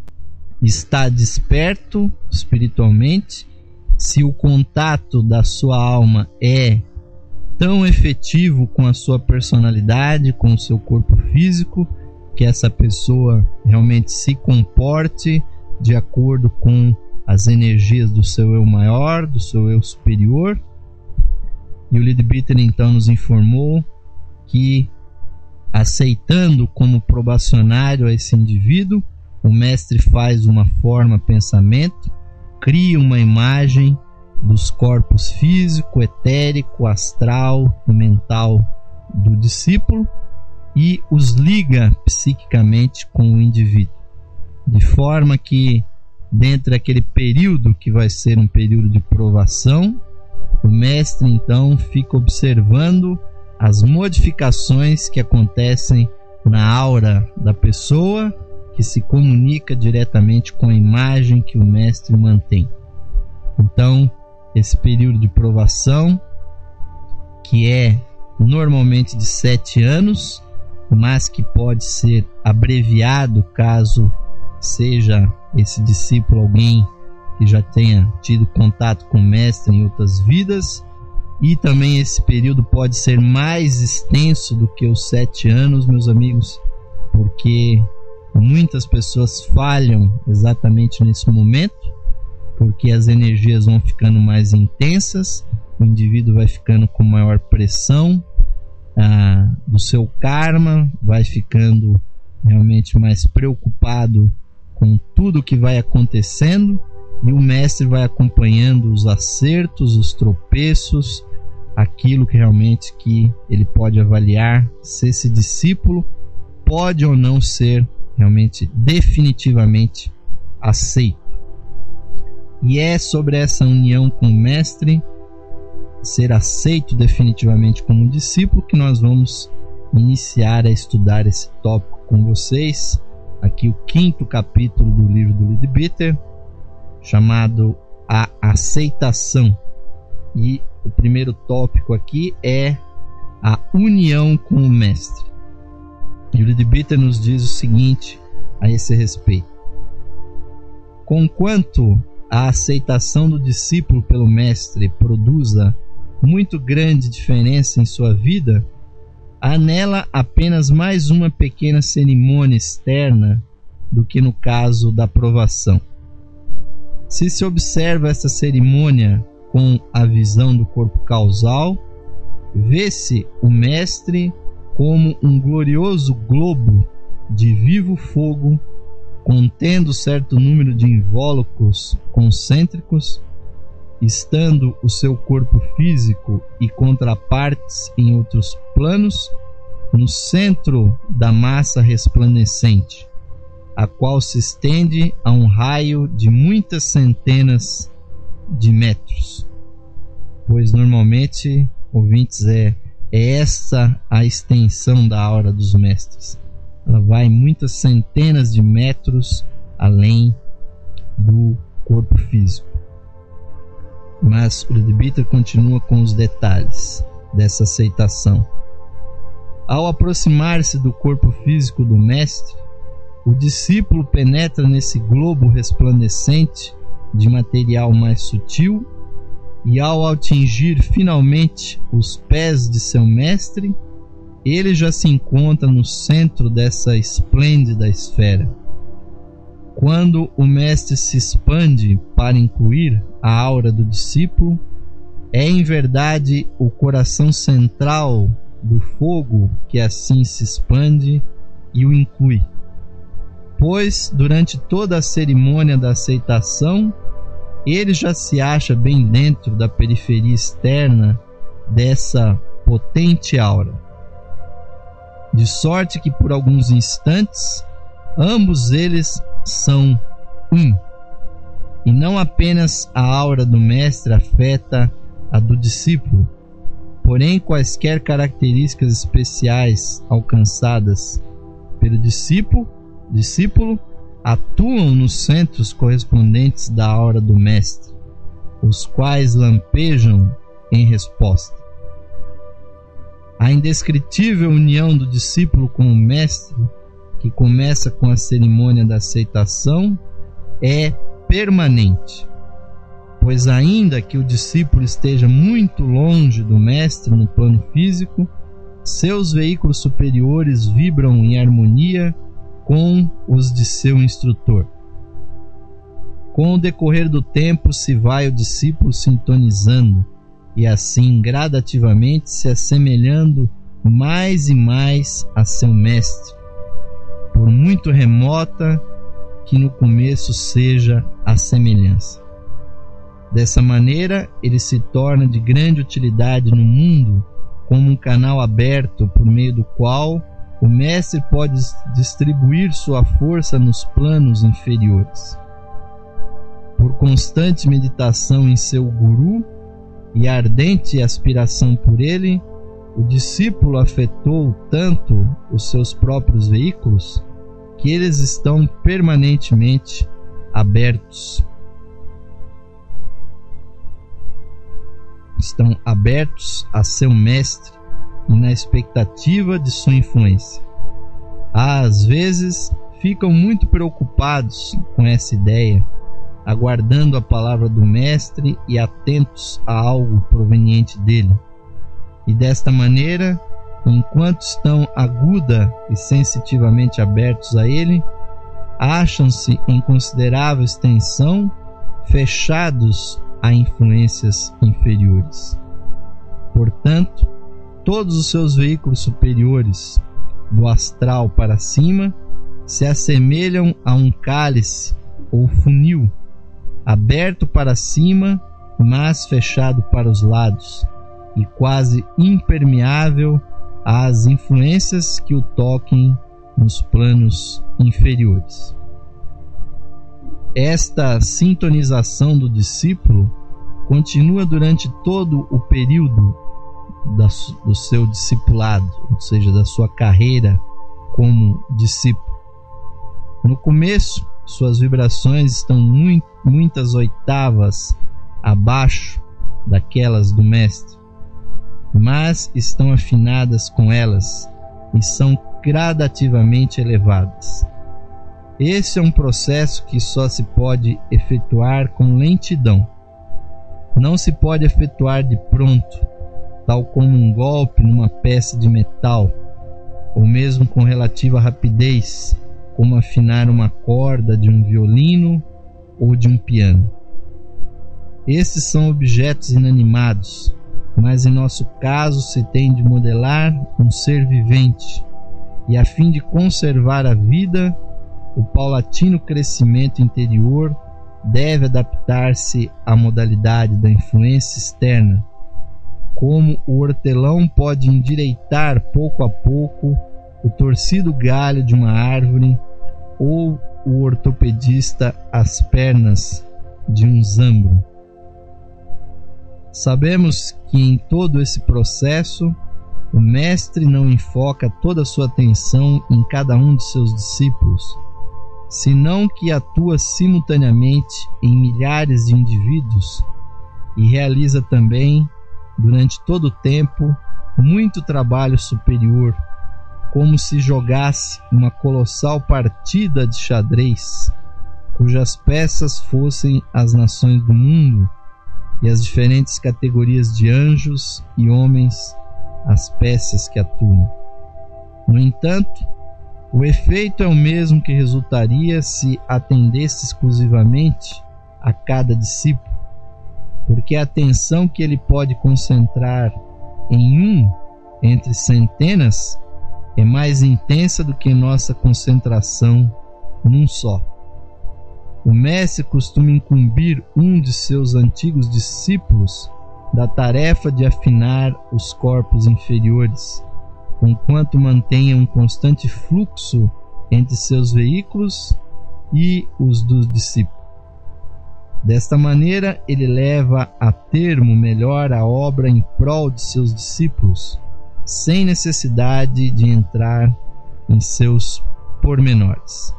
Speaker 1: está desperto espiritualmente, se o contato da sua alma é tão efetivo com a sua personalidade, com o seu corpo físico, que essa pessoa realmente se comporte de acordo com as energias do seu eu maior, do seu eu superior. E o Leadbeater então nos informou que, aceitando como probacionário a esse indivíduo, o mestre faz uma forma pensamento, cria uma imagem dos corpos físico, etérico, astral e mental do discípulo e os liga psiquicamente com o indivíduo, de forma que, dentro daquele período que vai ser um período de provação, o mestre então fica observando as modificações que acontecem na aura da pessoa, que se comunica diretamente com a imagem que o mestre mantém. Então, esse período de provação, que é normalmente de sete anos, mas que pode ser abreviado caso seja esse discípulo alguém que já tenha tido contato com o mestre em outras vidas, e também esse período pode ser mais extenso do que os sete anos, meus amigos, porque muitas pessoas falham exatamente nesse momento, porque as energias vão ficando mais intensas, o indivíduo vai ficando com maior pressão ah, do seu karma, vai ficando realmente mais preocupado com tudo que vai acontecendo, e o mestre vai acompanhando os acertos, os tropeços, aquilo que realmente que ele pode avaliar se esse discípulo pode ou não ser realmente definitivamente aceito. E é sobre essa união com o mestre, ser aceito definitivamente como discípulo, que nós vamos iniciar a estudar esse tópico com vocês. Aqui o quinto capítulo do livro do Leadbeater, chamado A Aceitação. E o primeiro tópico aqui é a união com o mestre. E o Leadbeater nos diz o seguinte a esse respeito: conquanto a aceitação do discípulo pelo mestre produza muito grande diferença em sua vida, há nela apenas mais uma pequena cerimônia externa do que no caso da provação. Se se observa essa cerimônia com a visão do corpo causal, vê-se o mestre como um glorioso globo de vivo fogo, contendo certo número de invólucros concêntricos, estando o seu corpo físico e contrapartes em outros planos, no centro da massa resplandecente, a qual se estende a um raio de muitas centenas de metros. Pois normalmente, ouvintes, é, é essa a extensão da aura dos mestres. Ela vai muitas centenas de metros além do corpo físico. Mas o Leadbeater continua com os detalhes dessa aceitação. Ao aproximar-se do corpo físico do mestre, o discípulo penetra nesse globo resplandecente de material mais sutil, e ao atingir finalmente os pés de seu mestre, ele já se encontra no centro dessa esplêndida esfera. Quando o mestre se expande para incluir a aura do discípulo, é em verdade o coração central do fogo que assim se expande e o inclui, pois durante toda a cerimônia da aceitação ele já se acha bem dentro da periferia externa dessa potente aura, de sorte que por alguns instantes ambos eles são um, e não apenas a aura do mestre afeta a do discípulo, porém quaisquer características especiais alcançadas pelo discípulo, discípulo atuam nos centros correspondentes da aura do mestre, os quais lampejam em resposta. A indescritível união do discípulo com o mestre, que começa com a cerimônia da aceitação, é permanente, pois ainda que o discípulo esteja muito longe do mestre no plano físico, seus veículos superiores vibram em harmonia com os de seu instrutor. Com o decorrer do tempo se vai o discípulo sintonizando e assim gradativamente se assemelhando mais e mais a seu mestre, por muito remota que no começo seja a semelhança. Dessa maneira, ele se torna de grande utilidade no mundo como um canal aberto por meio do qual o mestre pode distribuir sua força nos planos inferiores. Por constante meditação em seu guru e ardente aspiração por ele, o discípulo afetou tanto os seus próprios veículos que eles estão permanentemente abertos. Estão abertos a seu mestre e na expectativa de sua influência. Às vezes ficam muito preocupados com essa ideia, aguardando a palavra do mestre e atentos a algo proveniente dele. E desta maneira, enquanto estão aguda e sensitivamente abertos a ele, acham-se em considerável extensão fechados a influências inferiores. Portanto, todos os seus veículos superiores, do astral para cima, se assemelham a um cálice ou funil, aberto para cima, mas fechado para os lados, e quase impermeável às influências que o toquem nos planos inferiores. Esta sintonização do discípulo continua durante todo o período da, do seu discipulado, ou seja, da sua carreira como discípulo. No começo, suas vibrações estão muito, muitas oitavas abaixo daquelas do mestre, mas estão afinadas com elas e são gradativamente elevadas. Esse é um processo que só se pode efetuar com lentidão. Não se pode efetuar de pronto, tal como um golpe numa peça de metal, ou mesmo com relativa rapidez, como afinar uma corda de um violino ou de um piano. Esses são objetos inanimados, mas em nosso caso se tem de modelar um ser vivente, e a fim de conservar a vida, o paulatino crescimento interior deve adaptar-se à modalidade da influência externa, como o hortelão pode endireitar pouco a pouco o torcido galho de uma árvore, ou o ortopedista as pernas de um zambro. Sabemos que em todo esse processo o mestre não enfoca toda a sua atenção em cada um de seus discípulos, senão que atua simultaneamente em milhares de indivíduos e realiza também, durante todo o tempo, muito trabalho superior, como se jogasse uma colossal partida de xadrez, cujas peças fossem as nações do mundo e as diferentes categorias de anjos e homens, as peças que atuam. No entanto, o efeito é o mesmo que resultaria se atendesse exclusivamente a cada discípulo, porque a atenção que ele pode concentrar em um entre centenas é mais intensa do que nossa concentração num só. O mestre costuma incumbir um de seus antigos discípulos da tarefa de afinar os corpos inferiores, conquanto mantenha um constante fluxo entre seus veículos e os do discípulo. Desta maneira, ele leva a termo melhor a obra em prol de seus discípulos, sem necessidade de entrar em seus pormenores.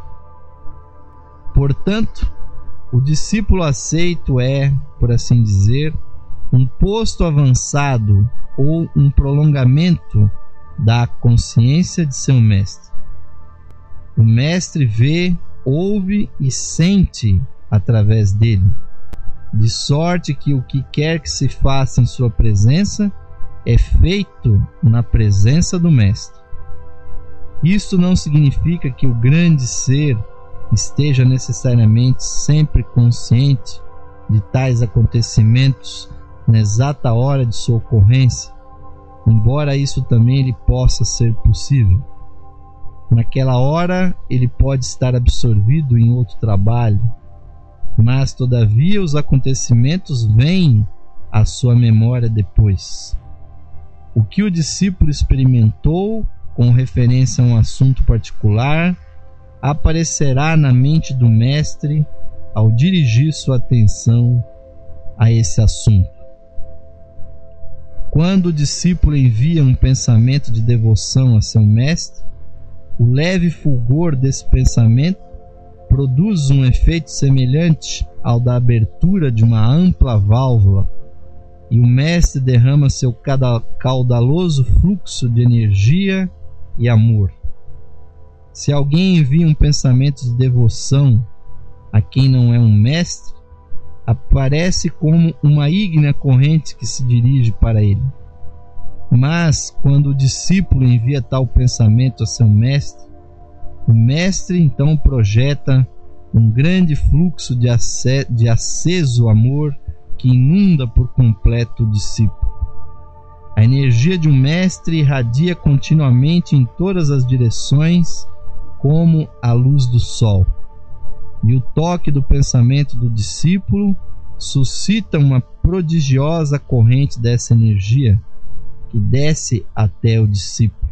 Speaker 1: Portanto, o discípulo aceito é, por assim dizer, um posto avançado ou um prolongamento da consciência de seu mestre. O mestre vê, ouve e sente através dele, de sorte que o que quer que se faça em sua presença é feito na presença do mestre. Isto não significa que o grande ser esteja necessariamente sempre consciente de tais acontecimentos na exata hora de sua ocorrência, embora isso também lhe possa ser possível. Naquela hora ele pode estar absorvido em outro trabalho, mas todavia os acontecimentos vêm à sua memória depois. O que o discípulo experimentou com referência a um assunto particular aparecerá na mente do mestre ao dirigir sua atenção a esse assunto. Quando o discípulo envia um pensamento de devoção a seu mestre, o leve fulgor desse pensamento produz um efeito semelhante ao da abertura de uma ampla válvula, e o mestre derrama seu caudaloso fluxo de energia e amor. Se alguém envia um pensamento de devoção a quem não é um mestre, aparece como uma ígnea corrente que se dirige para ele. Mas, quando o discípulo envia tal pensamento a seu mestre, o mestre então projeta um grande fluxo de, ace- de aceso amor que inunda por completo o discípulo. A energia de um mestre irradia continuamente em todas as direções, como a luz do sol, e o toque do pensamento do discípulo suscita uma prodigiosa corrente dessa energia que desce até o discípulo.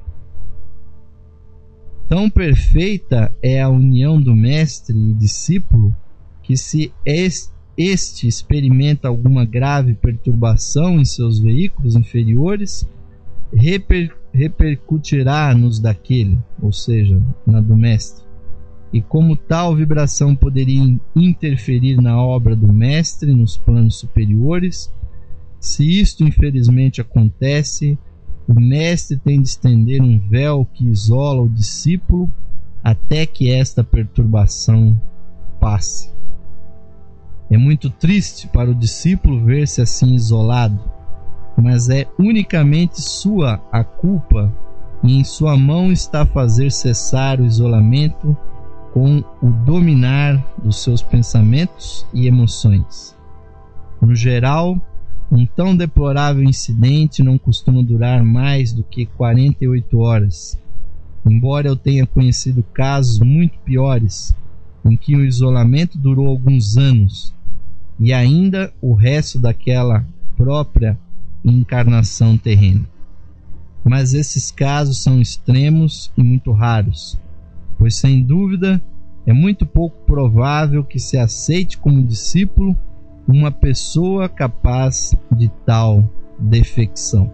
Speaker 1: Tão perfeita é a união do mestre e discípulo que, se este experimenta alguma grave perturbação em seus veículos inferiores, reper, repercutirá nos daquele, ou seja, na do mestre. E como tal vibração poderia interferir na obra do mestre nos planos superiores, se isto infelizmente acontece, o mestre tem de estender um véu que isola o discípulo até que esta perturbação passe. É muito triste para o discípulo ver-se assim isolado, mas é unicamente sua a culpa, e em sua mão está fazer cessar o isolamento com o dominar dos seus pensamentos e emoções. No geral, um tão deplorável incidente não costuma durar mais do que quarenta e oito horas, embora eu tenha conhecido casos muito piores, em que o isolamento durou alguns anos, e ainda o resto daquela própria encarnação terrena. Mas esses casos são extremos e muito raros, pois sem dúvida é muito pouco provável que se aceite como discípulo uma pessoa capaz de tal defecção.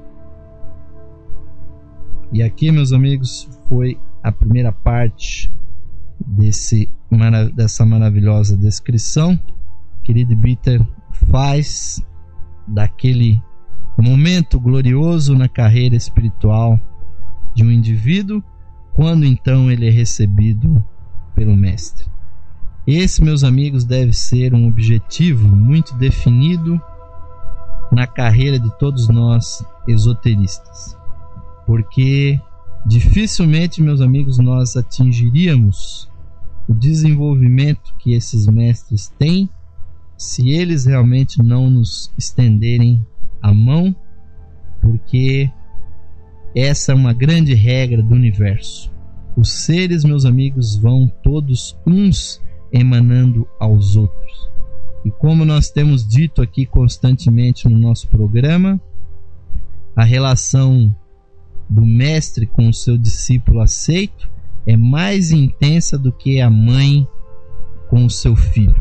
Speaker 1: E aqui, meus amigos, foi a primeira parte desse, dessa maravilhosa descrição que Lady Bitter faz daquele momento glorioso na carreira espiritual de um indivíduo, quando então ele é recebido pelo mestre. Esse, meus amigos, deve ser um objetivo muito definido na carreira de todos nós esoteristas, porque dificilmente, meus amigos, nós atingiríamos o desenvolvimento que esses mestres têm se eles realmente não nos estenderem a mão, porque essa é uma grande regra do universo. Os seres, meus amigos, vão todos uns emanando aos outros. E como nós temos dito aqui constantemente no nosso programa, a relação do mestre com o seu discípulo aceito é mais intensa do que a mãe com o seu filho.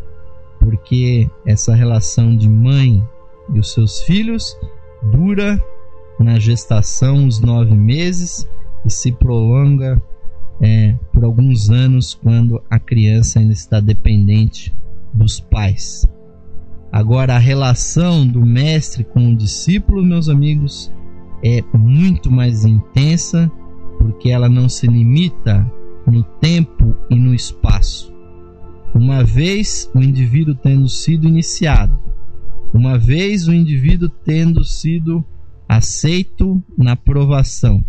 Speaker 1: Porque essa relação de mãe e os seus filhos dura na gestação os nove meses e se prolonga é, por alguns anos quando a criança ainda está dependente dos pais. Agora, a relação do mestre com o discípulo, meus amigos, é muito mais intensa, porque ela não se limita no tempo e no espaço. Uma vez o indivíduo tendo sido iniciado, uma vez o indivíduo tendo sido aceito na provação,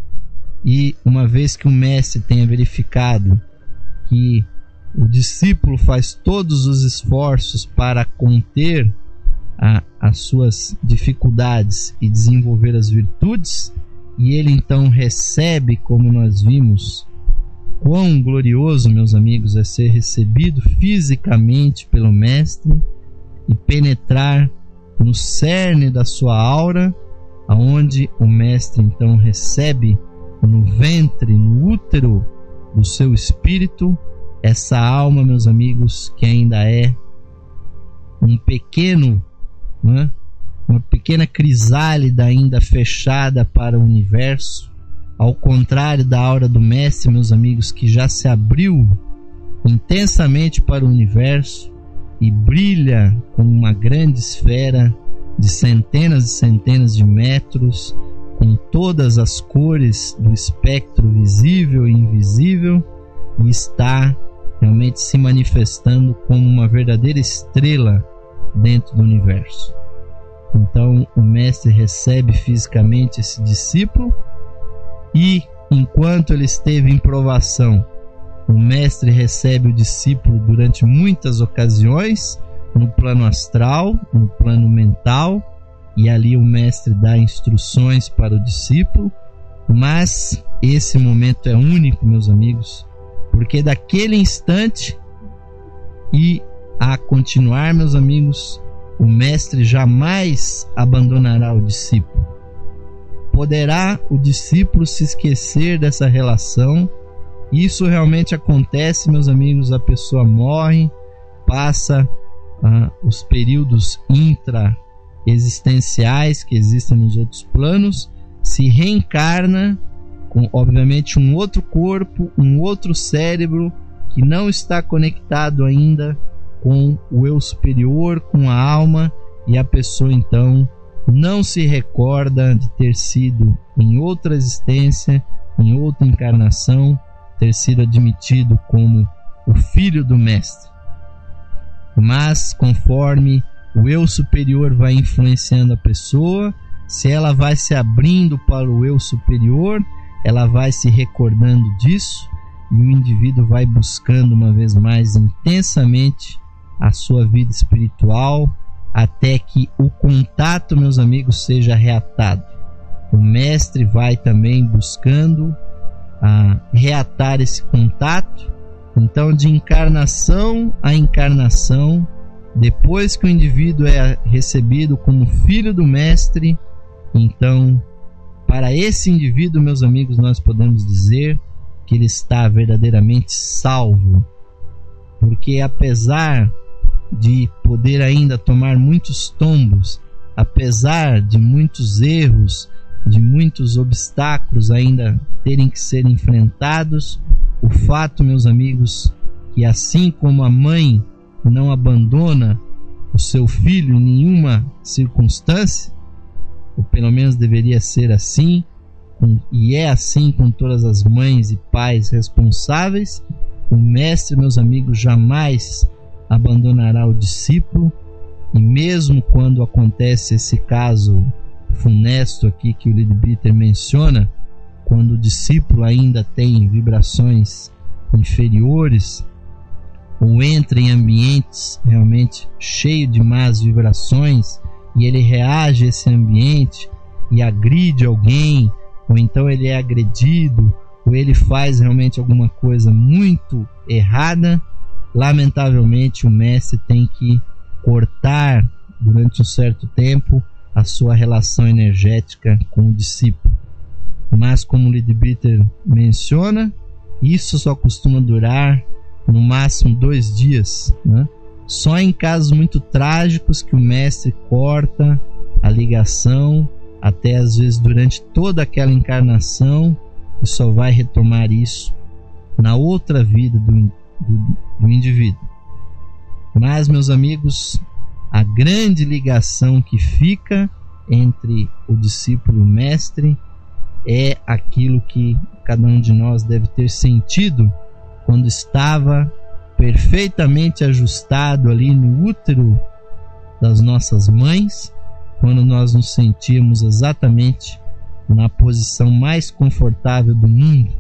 Speaker 1: e uma vez que o mestre tenha verificado que o discípulo faz todos os esforços para conter a, as suas dificuldades e desenvolver as virtudes, e ele então recebe, como nós vimos, quão glorioso, meus amigos, é ser recebido fisicamente pelo mestre e penetrar no cerne da sua aura, aonde o mestre então recebe no ventre, no útero do seu espírito, essa alma, meus amigos, que ainda é um pequeno, né, uma pequena crisálida ainda fechada para o universo, ao contrário da aura do mestre, meus amigos, que já se abriu intensamente para o universo e brilha como uma grande esfera de centenas e centenas de metros, com todas as cores do espectro visível e invisível, e está realmente se manifestando como uma verdadeira estrela dentro do universo. Então o mestre recebe fisicamente esse discípulo, e enquanto ele esteve em provação, o mestre recebe o discípulo durante muitas ocasiões, no plano astral, no plano mental, e ali o mestre dá instruções para o discípulo. Mas esse momento é único, meus amigos, porque daquele instante e a continuar, meus amigos, o mestre jamais abandonará o discípulo. Poderá o discípulo se esquecer dessa relação? Isso realmente acontece, meus amigos. A pessoa morre, passa ah, os períodos intra-existenciais que existem nos outros planos, se reencarna com, obviamente, um outro corpo, um outro cérebro que não está conectado ainda com o eu superior, com a alma, e a pessoa então não se recorda de ter sido em outra existência, em outra encarnação, ter sido admitido como o filho do mestre. Mas conforme o eu superior vai influenciando a pessoa, se ela vai se abrindo para o eu superior, ela vai se recordando disso, e o indivíduo vai buscando uma vez mais intensamente a sua vida espiritual, até que o contato, meus amigos, seja reatado. O mestre vai também buscando a reatar esse contato. Então, de encarnação a encarnação, depois que o indivíduo é recebido como filho do mestre, então, para esse indivíduo, meus amigos, nós podemos dizer que ele está verdadeiramente salvo, porque apesar de poder ainda tomar muitos tombos, apesar de muitos erros, de muitos obstáculos ainda terem que ser enfrentados, o fato, meus amigos, que assim como a mãe não abandona o seu filho em nenhuma circunstância, ou pelo menos deveria ser assim, e é assim com todas as mães e pais responsáveis, o mestre, meus amigos, jamais abandonará o discípulo. E mesmo quando acontece esse caso funesto aqui que o Leadbeater menciona, quando o discípulo ainda tem vibrações inferiores ou entra em ambientes realmente cheios de más vibrações, e ele reage a esse ambiente e agride alguém, ou então ele é agredido, ou ele faz realmente alguma coisa muito errada, lamentavelmente o mestre tem que cortar durante um certo tempo a sua relação energética com o discípulo. Mas como o Leadbeater menciona, isso só costuma durar no máximo dois dias, né? Só em casos muito trágicos que o mestre corta a ligação, até às vezes durante toda aquela encarnação, e só vai retomar isso na outra vida do, do, do indivíduo. Mas, meus amigos, a grande ligação que fica entre o discípulo e o mestre é aquilo que cada um de nós deve ter sentido quando estava perfeitamente ajustado ali no útero das nossas mães, quando nós nos sentíamos exatamente na posição mais confortável do mundo,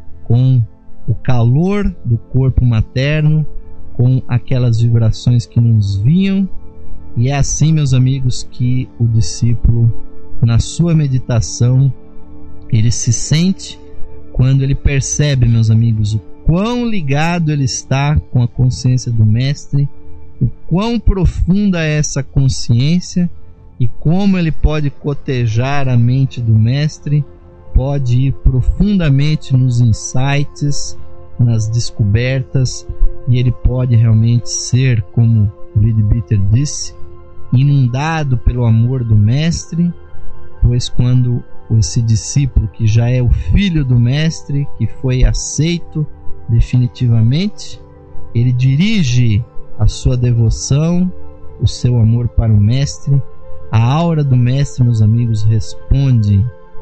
Speaker 1: com o calor do corpo materno, com aquelas vibrações que nos vinham. E é assim, meus amigos, que o discípulo, na sua meditação, ele se sente quando ele percebe, meus amigos, o quão ligado ele está com a consciência do mestre, o quão profunda é essa consciência e como ele pode cotejar a mente do mestre, pode ir profundamente nos insights, nas descobertas, e ele pode realmente ser, como o Leadbeater disse, inundado pelo amor do mestre, pois quando esse discípulo que já é o filho do mestre, que foi aceito definitivamente, ele dirige a sua devoção, o seu amor para o mestre, a aura do mestre, meus amigos, responde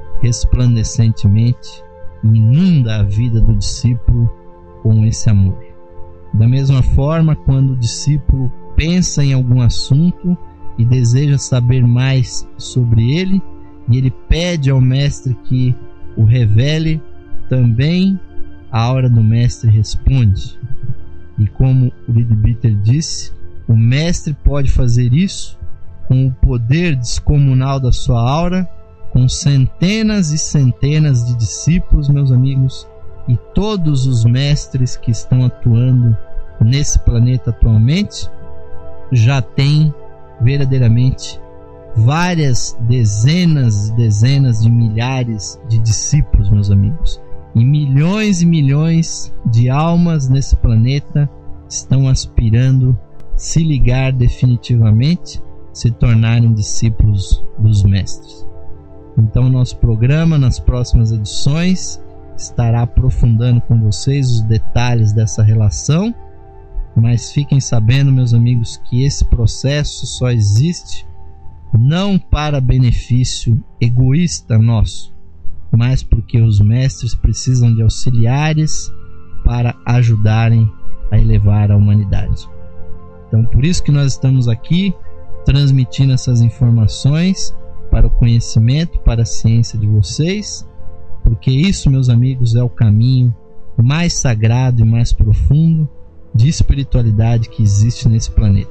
Speaker 1: resplandecentemente e inunda a vida do discípulo com esse amor. Da mesma forma, quando o discípulo pensa em algum assunto e deseja saber mais sobre ele, e ele pede ao mestre que o revele, também a aura do mestre responde. E como o Leadbeater disse, o mestre pode fazer isso com o poder descomunal da sua aura, com centenas e centenas de discípulos, meus amigos, e todos os mestres que estão atuando nesse planeta atualmente já têm verdadeiramente várias dezenas e dezenas de milhares de discípulos, meus amigos, e milhões e milhões de almas nesse planeta estão aspirando se ligar definitivamente, se tornarem discípulos dos mestres. Então, nosso programa nas próximas edições estará aprofundando com vocês os detalhes dessa relação, mas fiquem sabendo, meus amigos, que esse processo só existe não para benefício egoísta nosso, mas porque os mestres precisam de auxiliares para ajudarem a elevar a humanidade. Então, por isso que nós estamos aqui transmitindo essas informações para o conhecimento, para a ciência de vocês, porque isso, meus amigos, é o caminho mais sagrado e mais profundo de espiritualidade que existe nesse planeta.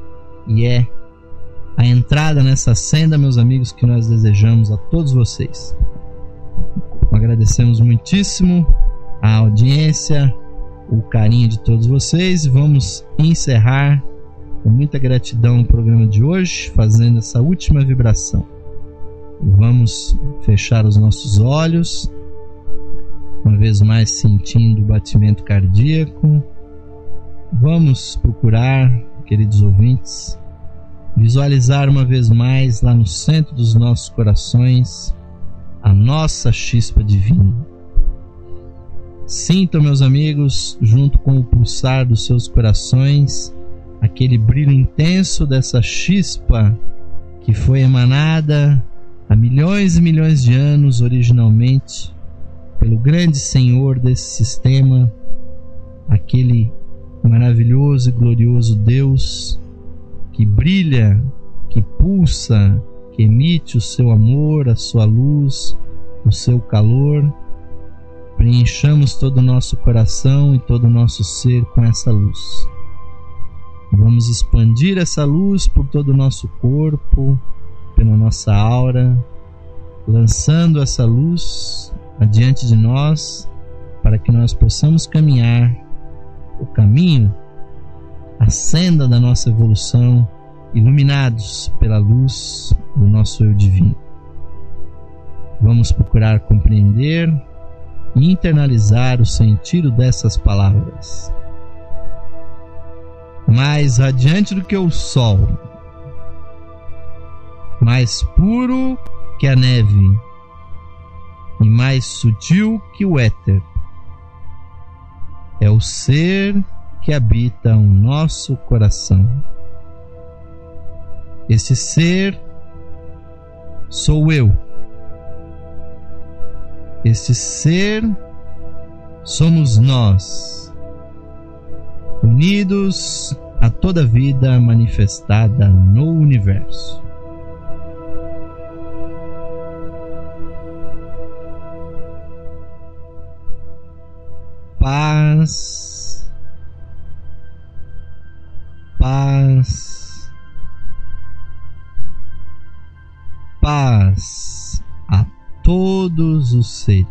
Speaker 1: E é a entrada nessa senda, meus amigos, que nós desejamos a todos vocês. Agradecemos muitíssimo a audiência, o carinho de todos vocês, e vamos encerrar com muita gratidão o programa de hoje, fazendo essa última vibração. Vamos fechar os nossos olhos, uma vez mais sentindo o batimento cardíaco. Vamos procurar, queridos ouvintes, visualizar uma vez mais lá no centro dos nossos corações a nossa chispa divina. Sintam, meus amigos, junto com o pulsar dos seus corações, aquele brilho intenso dessa chispa que foi emanada há milhões e milhões de anos originalmente pelo grande Senhor desse sistema, aquele maravilhoso e glorioso Deus que brilha, que pulsa, que emite o seu amor, a sua luz, o seu calor. Preenchamos todo o nosso coração e todo o nosso ser com essa luz. Vamos expandir essa luz por todo o nosso corpo, pela nossa aura, lançando essa luz adiante de nós para que nós possamos caminhar o caminho, a senda da nossa evolução, iluminados pela luz do nosso eu divino. Vamos procurar compreender e internalizar o sentido dessas palavras. Mais radiante do que o sol, mais puro que a neve e mais sutil que o éter, é o ser que habita o nosso coração. Esse ser sou eu. Esse ser somos nós, unidos a toda vida manifestada no universo. Paz, paz, paz a todos os seres.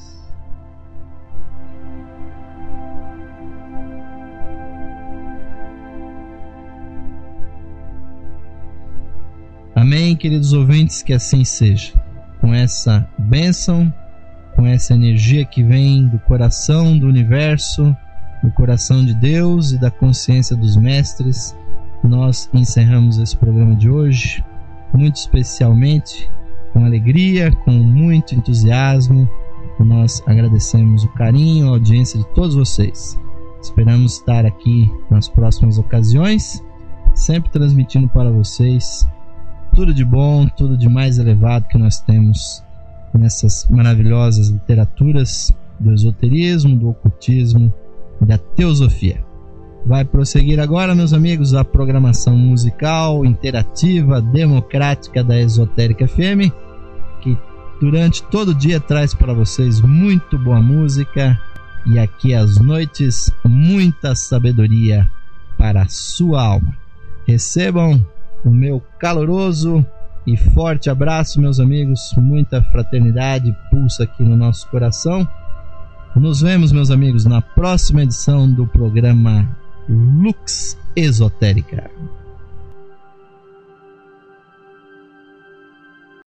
Speaker 1: Amém, queridos ouvintes, que assim seja. Com essa bênção, com essa energia que vem do coração do universo, do coração de Deus e da consciência dos mestres, nós encerramos esse programa de hoje, muito especialmente, com alegria, com muito entusiasmo. Nós agradecemos o carinho, a audiência de todos vocês. Esperamos estar aqui nas próximas ocasiões, sempre transmitindo para vocês tudo de bom, tudo de mais elevado que nós temos nessas maravilhosas literaturas do esoterismo, do ocultismo e da teosofia. Vai prosseguir agora, meus amigos, a programação musical, interativa, democrática da Esotérica F M, que durante todo o dia traz para vocês muito boa música e aqui às noites muita sabedoria para a sua alma. Recebam o meu caloroso e forte abraço, meus amigos. Muita fraternidade pulsa aqui no nosso coração. Nos vemos, meus amigos, na próxima edição do programa Lux Esotérica.